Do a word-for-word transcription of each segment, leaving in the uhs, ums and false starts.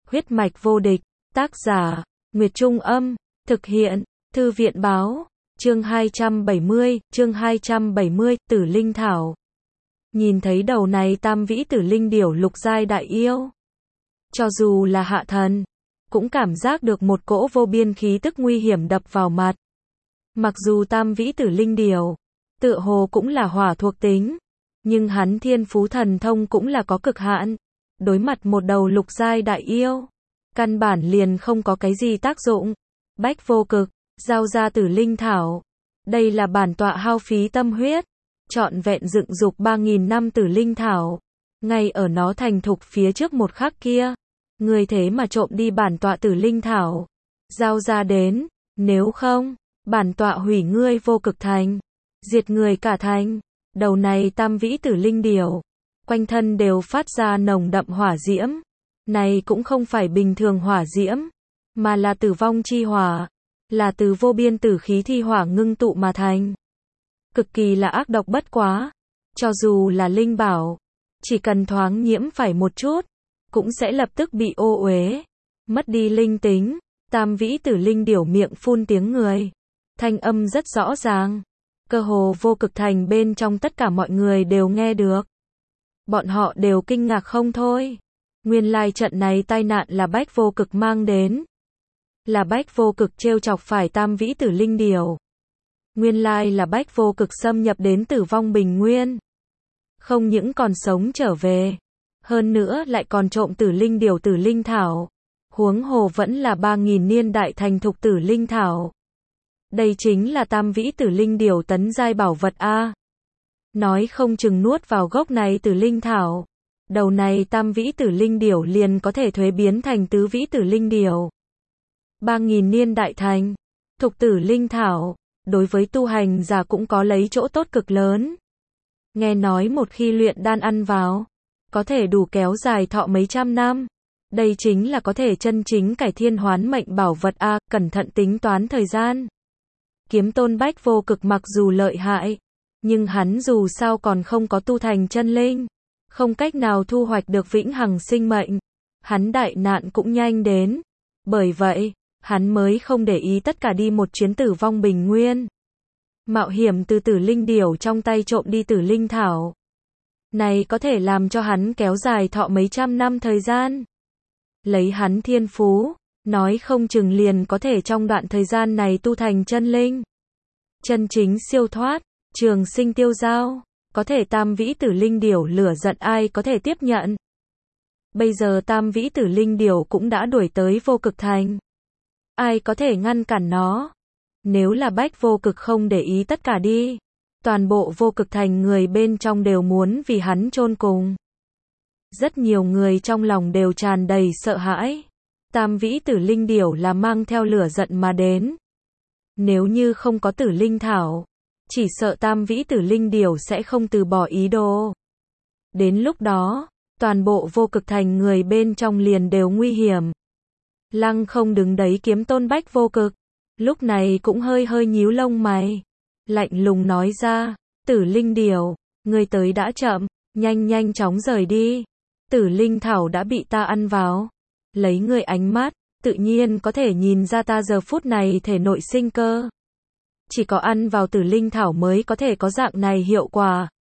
Huyết mạch vô địch, tác giả, Nguyệt Trung Âm, thực hiện, Thư viện Báo, chương hai trăm bảy mươi, chương hai trăm bảy mươi, Tử Linh Thảo. Nhìn thấy đầu này tam vĩ tử linh điểu lục giai đại yêu. Cho dù là hạ thần, cũng cảm giác được một cỗ vô biên khí tức nguy hiểm đập vào mặt. Mặc dù tam vĩ tử linh điểu, tựa hồ cũng là hỏa thuộc tính, nhưng hắn thiên phú thần thông cũng là có cực hạn. Đối mặt một đầu lục giai đại yêu, căn bản liền không có cái gì tác dụng. Bách vô cực, giao ra tử linh thảo. Đây là bản tọa hao phí tâm huyết, trọn vẹn dựng dục ba nghìn năm tử linh thảo. Ngay ở nó thành thục phía trước một khắc kia, người thế mà trộm đi bản tọa tử linh thảo. Giao ra đến, nếu không, bản tọa hủy ngươi vô cực thành, diệt người cả thành. Đầu này tam vĩ tử linh điểu, quanh thân đều phát ra nồng đậm hỏa diễm. Này cũng không phải bình thường hỏa diễm, mà là tử vong chi hỏa, là từ vô biên tử khí thi hỏa ngưng tụ mà thành. Cực kỳ là ác độc bất quá, cho dù là linh bảo, chỉ cần thoáng nhiễm phải một chút, cũng sẽ lập tức bị ô uế, mất đi linh tính. Tam vĩ tử linh điểu miệng phun tiếng người, thanh âm rất rõ ràng, cơ hồ vô cực thành bên trong tất cả mọi người đều nghe được. Bọn họ đều kinh ngạc không thôi. Nguyên lai trận này tai nạn là bách vô cực mang đến. Là bách vô cực trêu chọc phải tam vĩ tử linh điểu. Nguyên lai là bách vô cực xâm nhập đến tử vong bình nguyên. Không những còn sống trở về, hơn nữa lại còn trộm tử linh điểu tử linh thảo. Huống hồ vẫn là ba nghìn niên đại thành thục tử linh thảo. Đây chính là tam vĩ tử linh điểu tấn giai bảo vật a. Nói không chừng nuốt vào gốc này tử linh thảo, đầu này tam vĩ tử linh điểu liền có thể thuế biến thành tứ vĩ tử linh điểu. Ba nghìn niên đại thành thục tử linh thảo, đối với tu hành giả cũng có lấy chỗ tốt cực lớn. Nghe nói một khi luyện đan ăn vào, có thể đủ kéo dài thọ mấy trăm năm. Đây chính là có thể chân chính cải thiên hoán mệnh bảo vật a. Cẩn thận tính toán thời gian. Kiếm tôn bách vô cực mặc dù lợi hại, nhưng hắn dù sao còn không có tu thành chân linh, không cách nào thu hoạch được vĩnh hằng sinh mệnh. Hắn đại nạn cũng nhanh đến, bởi vậy, hắn mới không để ý tất cả đi một chuyến tử vong bình nguyên. Mạo hiểm từ tử linh điểu trong tay trộm đi tử linh thảo. Này có thể làm cho hắn kéo dài thọ mấy trăm năm thời gian. Lấy hắn thiên phú, nói không chừng liền có thể trong đoạn thời gian này tu thành chân linh. Chân chính siêu thoát, trường sinh tiêu dao, có thể tam vĩ tử linh điểu lửa giận ai có thể tiếp nhận. Bây giờ tam vĩ tử linh điểu cũng đã đuổi tới vô cực thành. Ai có thể ngăn cản nó? Nếu là bách vô cực không để ý tất cả đi, toàn bộ vô cực thành người bên trong đều muốn vì hắn chôn cùng. Rất nhiều người trong lòng đều tràn đầy sợ hãi. Tam vĩ tử linh điểu là mang theo lửa giận mà đến. Nếu như không có tử linh thảo, chỉ sợ tam vĩ tử linh điểu sẽ không từ bỏ ý đồ. Đến lúc đó, toàn bộ vô cực thành người bên trong liền đều nguy hiểm. Lăng không đứng đấy kiếm tôn bách vô cực, lúc này cũng hơi hơi nhíu lông mày, lạnh lùng nói ra, tử linh điểu, ngươi tới đã chậm, nhanh nhanh chóng rời đi. Tử linh thảo đã bị ta ăn vào. Lấy ngươi ánh mắt, tự nhiên có thể nhìn ra ta giờ phút này thể nội sinh cơ. Chỉ có ăn vào tử linh thảo mới có thể có dạng này hiệu quả.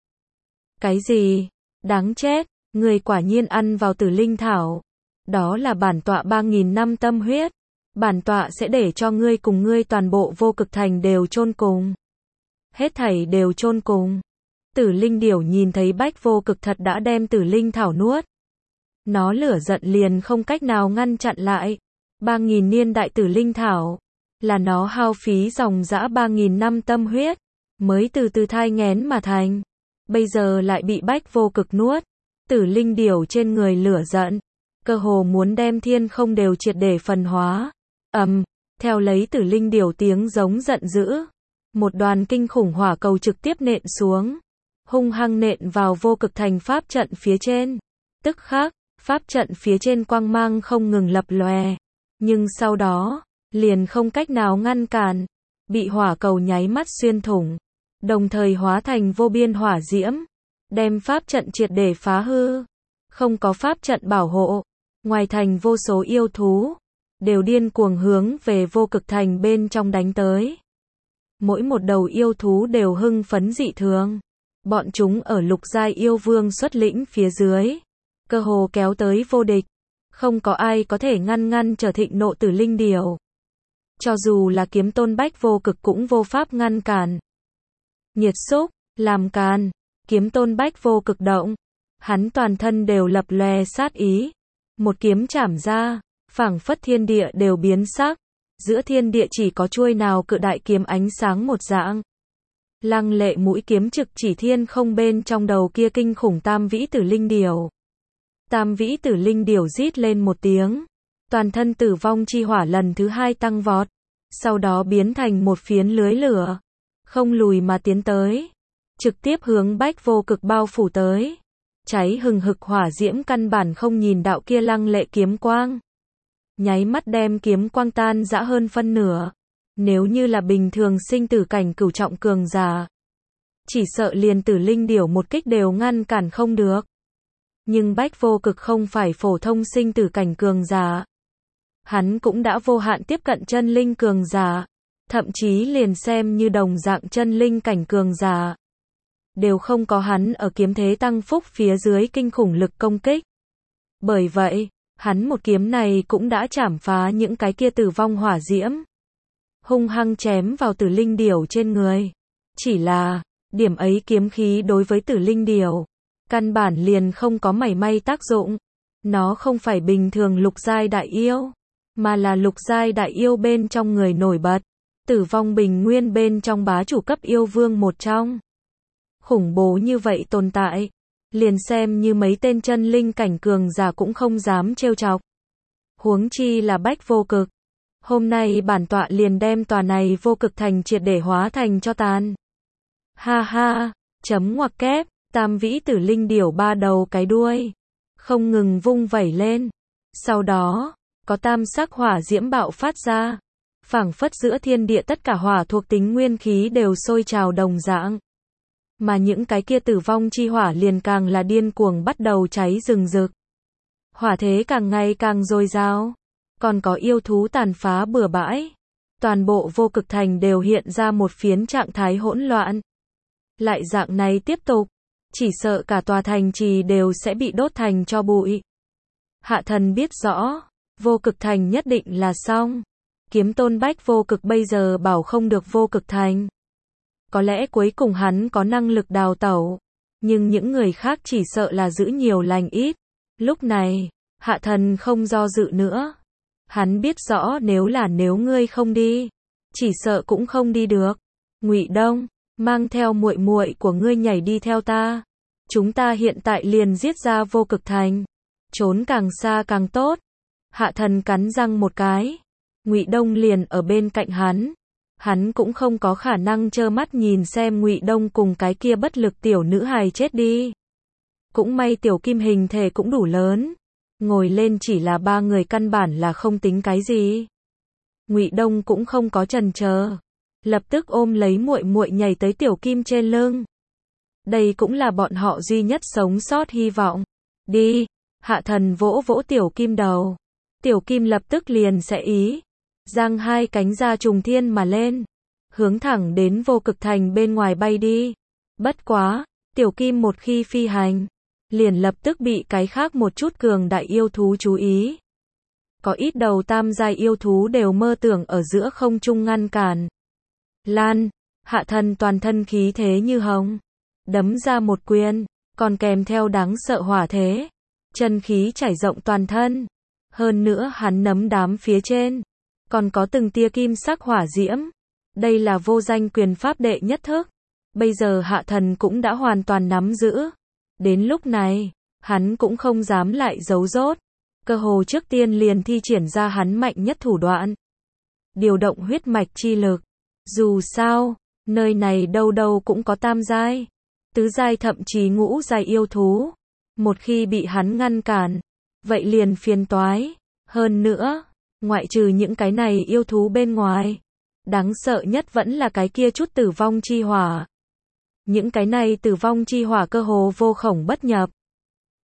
Cái gì? Đáng chết, ngươi quả nhiên ăn vào tử linh thảo. Đó là bản tọa ba nghìn năm tâm huyết. Bản tọa sẽ để cho ngươi cùng ngươi toàn bộ vô cực thành đều chôn cùng. Hết thảy đều chôn cùng. Tử linh điểu nhìn thấy bách vô cực thật đã đem tử linh thảo nuốt. Nó lửa giận liền không cách nào ngăn chặn lại. Ba nghìn niên đại tử linh thảo, là nó hao phí dòng dã ba nghìn năm tâm huyết, mới từ từ thai nghén mà thành. Bây giờ lại bị bách vô cực nuốt. Tử linh điểu trên người lửa giận, cơ hồ muốn đem thiên không đều triệt để phần hóa. Ầm, theo lấy tử linh điểu tiếng giống giận dữ, một đoàn kinh khủng hỏa cầu trực tiếp nện xuống, hung hăng nện vào vô cực thành pháp trận phía trên. Tức khắc, pháp trận phía trên quang mang không ngừng lập lòe, nhưng sau đó, liền không cách nào ngăn cản, bị hỏa cầu nháy mắt xuyên thủng, đồng thời hóa thành vô biên hỏa diễm, đem pháp trận triệt để phá hư. Không có pháp trận bảo hộ, ngoài thành vô số yêu thú, đều điên cuồng hướng về vô cực thành bên trong đánh tới. Mỗi một đầu yêu thú đều hưng phấn dị thường. Bọn chúng ở lục giai yêu vương xuất lĩnh phía dưới, cơ hồ kéo tới vô địch. Không có ai có thể ngăn ngăn trở thịnh nộ tử linh điểu. Cho dù là kiếm tôn bách vô cực cũng vô pháp ngăn cản. Nhiệt xúc, làm càn, kiếm tôn bách vô cực động. Hắn toàn thân đều lập lòe sát ý. Một kiếm chảm ra, phảng phất thiên địa đều biến sắc. Giữa thiên địa chỉ có chuôi nào cự đại kiếm ánh sáng một dạng. Lăng lệ mũi kiếm trực chỉ thiên không bên trong đầu kia kinh khủng tam vĩ tử linh điểu. Tam vĩ tử linh điểu rít lên một tiếng. Toàn thân tử vong chi hỏa lần thứ hai tăng vọt. Sau đó biến thành một phiến lưới lửa. Không lùi mà tiến tới. Trực tiếp hướng bách vô cực bao phủ tới. Cháy hừng hực hỏa diễm căn bản không nhìn đạo kia lăng lệ kiếm quang. Nháy mắt đem kiếm quang tan rã hơn phân nửa. Nếu như là bình thường sinh tử cảnh cửu trọng cường giả, chỉ sợ liền tử linh điểu một kích đều ngăn cản không được. Nhưng bách vô cực không phải phổ thông sinh tử cảnh cường giả. Hắn cũng đã vô hạn tiếp cận chân linh cường giả. Thậm chí liền xem như đồng dạng chân linh cảnh cường giả. Đều không có hắn ở kiếm thế tăng phúc phía dưới kinh khủng lực công kích. Bởi vậy, hắn một kiếm này cũng đã chảm phá những cái kia tử vong hỏa diễm. Hung hăng chém vào tử linh điểu trên người. Chỉ là, điểm ấy kiếm khí đối với tử linh điểu, căn bản liền không có mảy may tác dụng. Nó không phải bình thường lục giai đại yêu, mà là lục giai đại yêu bên trong người nổi bật. Tử vong bình nguyên bên trong bá chủ cấp yêu vương một trong. Khủng bố như vậy tồn tại. Liền xem như mấy tên chân linh cảnh cường giả cũng không dám trêu chọc. Huống chi là bách vô cực. Hôm nay bản tọa liền đem tòa này vô cực thành triệt để hóa thành cho tàn. Ha ha, chấm ngoặc kép, tam vĩ tử linh điểu ba đầu cái đuôi. Không ngừng vung vẩy lên. Sau đó, có tam sắc hỏa diễm bạo phát ra. Phảng phất giữa thiên địa tất cả hỏa thuộc tính nguyên khí đều sôi trào đồng dạng. Mà những cái kia tử vong chi hỏa liền càng là điên cuồng bắt đầu cháy rừng rực. Hỏa thế càng ngày càng dồi dào. Còn có yêu thú tàn phá bừa bãi. Toàn bộ vô cực thành đều hiện ra một phiến trạng thái hỗn loạn. Lại dạng này tiếp tục, chỉ sợ cả tòa thành trì đều sẽ bị đốt thành tro bụi. Hạ thần biết rõ, vô cực thành nhất định là xong. Kiếm tôn bách vô cực bây giờ bảo không được vô cực thành. Có lẽ cuối cùng hắn có năng lực đào tẩu. Nhưng những người khác chỉ sợ là giữ nhiều lành ít. Lúc này, hạ thần không do dự nữa. Hắn biết rõ nếu là nếu ngươi không đi, chỉ sợ cũng không đi được. Ngụy Đông, mang theo muội muội của ngươi nhảy đi theo ta. Chúng ta hiện tại liền giết ra vô cực thành. Trốn càng xa càng tốt. Hạ thần cắn răng một cái. Ngụy Đông liền ở bên cạnh hắn. Hắn cũng không có khả năng trơ mắt nhìn xem Ngụy Đông cùng cái kia bất lực tiểu nữ hài chết đi. Cũng may tiểu kim hình thể cũng đủ lớn. Ngồi lên chỉ là ba người căn bản là không tính cái gì. Ngụy Đông cũng không có chần chờ, lập tức ôm lấy muội muội nhảy tới tiểu kim trên lưng. Đây cũng là bọn họ duy nhất sống sót hy vọng. Đi, hạ thần vỗ vỗ tiểu kim đầu. Tiểu kim lập tức liền sẽ ý. Giang hai cánh ra trùng thiên mà lên. Hướng thẳng đến vô cực thành bên ngoài bay đi. Bất quá, tiểu kim một khi phi hành, liền lập tức bị cái khác một chút cường đại yêu thú chú ý. Có ít đầu tam giai yêu thú đều mơ tưởng ở giữa không trung ngăn cản. Lan, hạ thần toàn thân khí thế như hồng. Đấm ra một quyền, còn kèm theo đáng sợ hỏa thế. Chân khí trải rộng toàn thân. Hơn nữa hắn nấm đám phía trên. Còn có từng tia kim sắc hỏa diễm. Đây là vô danh quyền pháp đệ nhất thức. Bây giờ hạ thần cũng đã hoàn toàn nắm giữ. Đến lúc này, hắn cũng không dám lại giấu rốt. Cơ hồ trước tiên liền thi triển ra hắn mạnh nhất thủ đoạn. Điều động huyết mạch chi lực. Dù sao, nơi này đâu đâu cũng có tam giai, tứ giai thậm chí ngũ giai yêu thú. Một khi bị hắn ngăn cản, vậy liền phiền toái. Hơn nữa, ngoại trừ những cái này yêu thú bên ngoài, đáng sợ nhất vẫn là cái kia chút tử vong chi hỏa. Những cái này tử vong chi hỏa cơ hồ vô khổng bất nhập.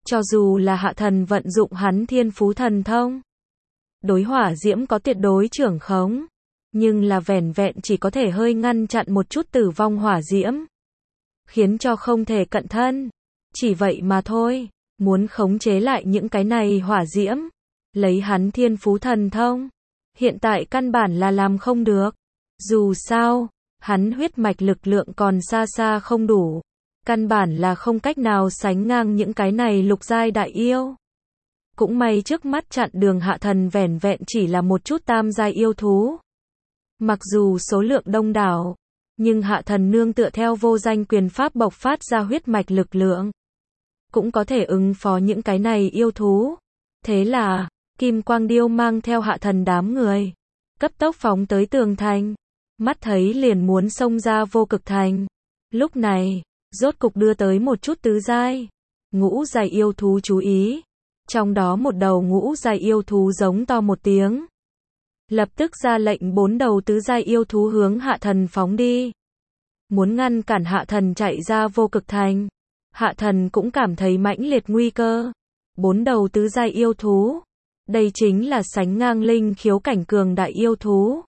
Cho dù là hạ thần vận dụng hắn thiên phú thần thông, đối hỏa diễm có tuyệt đối trưởng khống, nhưng là vẻn vẹn chỉ có thể hơi ngăn chặn một chút tử vong hỏa diễm, khiến cho không thể cận thân. Chỉ vậy mà thôi, muốn khống chế lại những cái này hỏa diễm, lấy hắn thiên phú thần thông, hiện tại căn bản là làm không được. Dù sao, hắn huyết mạch lực lượng còn xa xa không đủ, căn bản là không cách nào sánh ngang những cái này lục giai đại yêu. Cũng may trước mắt chặn đường hạ thần vẻn vẹn chỉ là một chút tam giai yêu thú. Mặc dù số lượng đông đảo, nhưng hạ thần nương tựa theo vô danh quyền pháp bộc phát ra huyết mạch lực lượng, cũng có thể ứng phó những cái này yêu thú. Thế là, Kim Quang Điêu mang theo hạ thần đám người, cấp tốc phóng tới tường thành, mắt thấy liền muốn xông ra vô cực thành. Lúc này, rốt cục đưa tới một chút tứ giai, ngũ giai yêu thú chú ý. Trong đó một đầu ngũ giai yêu thú giống to một tiếng, lập tức ra lệnh bốn đầu tứ giai yêu thú hướng hạ thần phóng đi, muốn ngăn cản hạ thần chạy ra vô cực thành. Hạ thần cũng cảm thấy mãnh liệt nguy cơ. Bốn đầu tứ giai yêu thú, đây chính là sánh ngang linh khiếu cảnh cường đại yêu thú.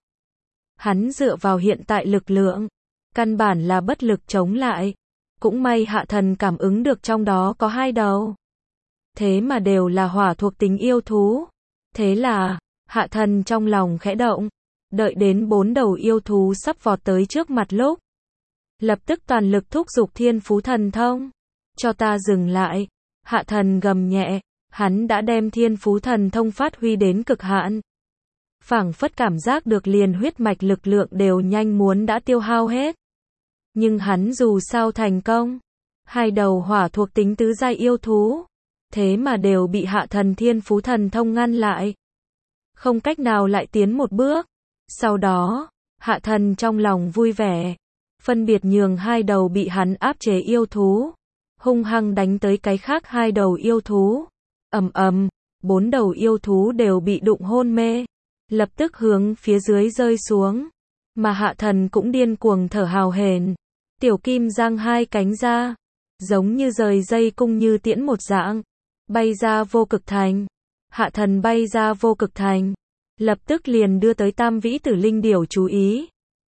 Hắn dựa vào hiện tại lực lượng, căn bản là bất lực chống lại. Cũng may hạ thần cảm ứng được trong đó có hai đầu, thế mà đều là hỏa thuộc tính yêu thú. Thế là, hạ thần trong lòng khẽ động, đợi đến bốn đầu yêu thú sắp vọt tới trước mặt lúc, lập tức toàn lực thúc giục thiên phú thần thông. Cho ta dừng lại, hạ thần gầm nhẹ, hắn đã đem thiên phú thần thông phát huy đến cực hạn. Phảng phất cảm giác được liền huyết mạch lực lượng đều nhanh muốn đã tiêu hao hết. Nhưng hắn dù sao thành công, hai đầu hỏa thuộc tính tứ giai yêu thú, thế mà đều bị hạ thần thiên phú thần thông ngăn lại, không cách nào lại tiến một bước. Sau đó, hạ thần trong lòng vui vẻ, phân biệt nhường hai đầu bị hắn áp chế yêu thú, hung hăng đánh tới cái khác hai đầu yêu thú. Ầm ầm, bốn đầu yêu thú đều bị đụng hôn mê, lập tức hướng phía dưới rơi xuống, mà hạ thần cũng điên cuồng thở hào hển. Tiểu kim giang hai cánh ra, giống như rời dây cung như tiễn một dạng, bay ra vô cực thành. Hạ thần bay ra vô cực thành, lập tức liền đưa tới tam vĩ tử linh điểu chú ý.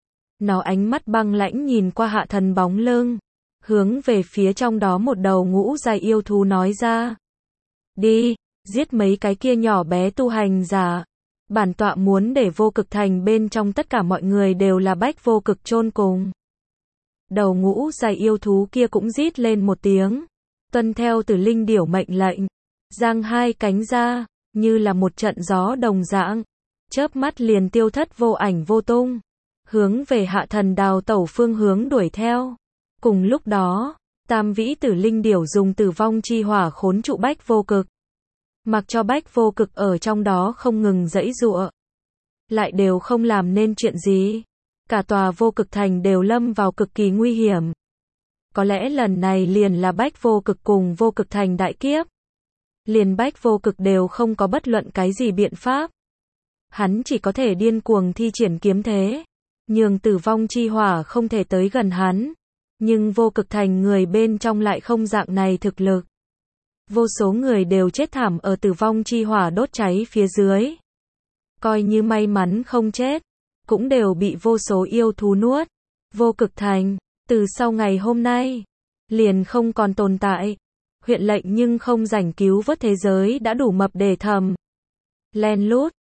Nó ánh mắt băng lãnh nhìn qua hạ thần bóng lưng, hướng về phía trong đó một đầu ngũ giai yêu thú nói ra: đi, giết mấy cái kia nhỏ bé tu hành giả. Bản tọa muốn để vô cực thành bên trong tất cả mọi người đều là bách vô cực chôn cùng. Đầu ngũ giai yêu thú kia cũng rít lên một tiếng, tuân theo tử linh điểu mệnh lệnh, giang hai cánh ra, như là một trận gió đồng dạng, chớp mắt liền tiêu thất vô ảnh vô tung, hướng về hạ thần đào tẩu phương hướng đuổi theo. Cùng lúc đó, tam vĩ tử linh điểu dùng tử vong chi hỏa khốn trụ bách vô cực, mặc cho bách vô cực ở trong đó không ngừng giãy giụa, lại đều không làm nên chuyện gì. Cả tòa vô cực thành đều lâm vào cực kỳ nguy hiểm. Có lẽ lần này liền là bách vô cực cùng vô cực thành đại kiếp. Liền bách vô cực đều không có bất luận cái gì biện pháp. Hắn chỉ có thể điên cuồng thi triển kiếm thế, nhường tử vong chi hỏa không thể tới gần hắn. Nhưng vô cực thành người bên trong lại không dạng này thực lực. Vô số người đều chết thảm ở tử vong chi hỏa đốt cháy phía dưới. Coi như may mắn không chết, cũng đều bị vô số yêu thú nuốt. Vô cực thành, từ sau ngày hôm nay, liền không còn tồn tại. Huyện lệnh nhưng không rảnh cứu vớt thế giới đã đủ mập để thầm. Len lút,